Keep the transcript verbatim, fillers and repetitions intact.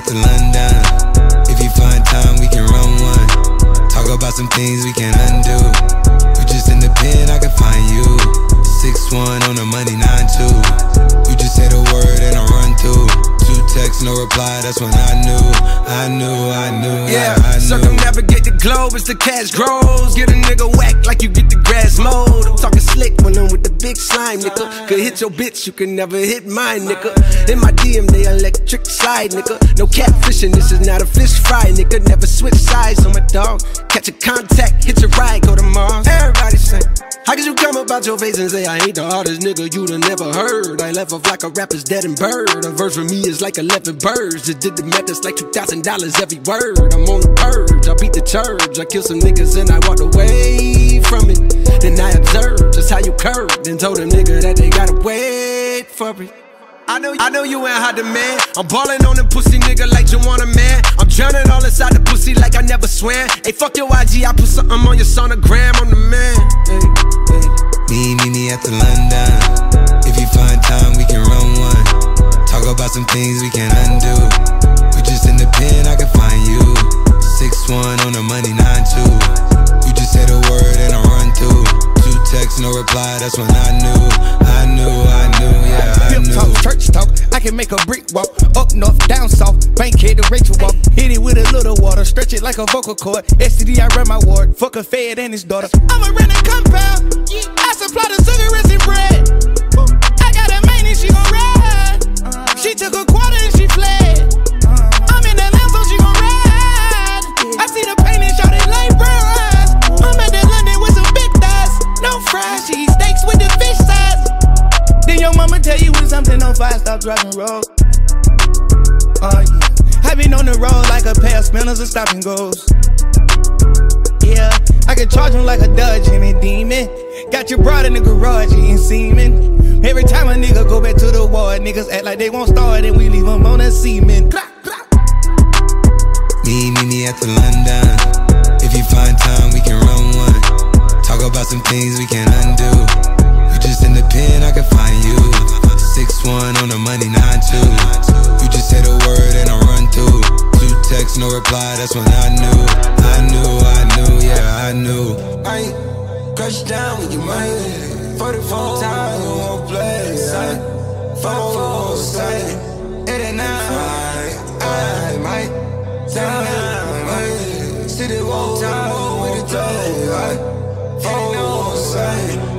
after London. If you find time, we can run one. Talk about some things we can undo. You just in the pen, I can find you. six one on the money, nine two. You just say the word and I run through. Two texts, no reply, that's when I knew. I knew, I knew, yeah, I, I knew. Circumnavigate the globe as the cash grows. Get a nigga whack like you get the grass mowed. I'm talking slick when I'm with the big slime, nigga. Could hit your bitch, you can never hit mine, nigga. In my D M, they electric slide, nigga. No catfishing, this is not a fish fry, nigga. Never switch sides on my dog. Catch a contact, hit your ride, go to Mars. Everybody say, how could you come about your face and say I ain't the hardest nigga you'd have never heard? I left off like a rapper's dead and bird. A verse for me is like eleven birds. Just did the math, it's like two thousand dollars every word. I'm on the purge, I beat the church. I killed some niggas and I walked away from it. Then I observed just how you curved and told a nigga that they gotta wait for it. I know, I know you ain't hot demand. I'm ballin' on them pussy nigga like you want a man. I'm drowning all inside the pussy like I never swam. Hey, fuck your I G, I put something on your sonogram. I'm the man. Hey, hey. Me, me, me after London. If you find time, we can run one. Talk about some things we can undo. You just in the pen, I can find you. six one on the money, nine two. You just say the word and I run through. Two texts, no reply, that's when I knew. I knew, I knew, yeah, I Hip knew. talk, church talk, I can make a brick walk. Up north, down south, Bankhead to Rachel walk. Hit it with a little water, stretch it like a vocal cord. S T D, I run my ward, fuck a fed and his daughter. I'm a rented compound, I supply the cigarettes and bread. I got a main and she gon' ride. She took a quarter and she fled. I'm in the lamb so she gon' ride. I see the pain and shot it like bronze. I'm at the London with some big thighs. No fries, she eat steaks with the fish size. Then your mama tell you when something on fire, stop driving road. Oh yeah, I been on the road like a pair of spinners and stopping goes. Yeah, I can charge him like a Dodge and a demon. Got your broad in the garage eating semen. Every time a nigga go back to the ward, niggas act like they won't start and we leave them on a semen. Me, me, me after London. If you find time, we can run one. Talk about some things we can undo. You just in the pen, I can find you. six one on the money, nine two. You just say the word and I run through. Two texts, no reply, that's when I knew. I knew, I knew, yeah, I knew. I crush down with your money. forty-four times, you won't play. four say, it ain't nine. I might down, city wall time with the day. four say.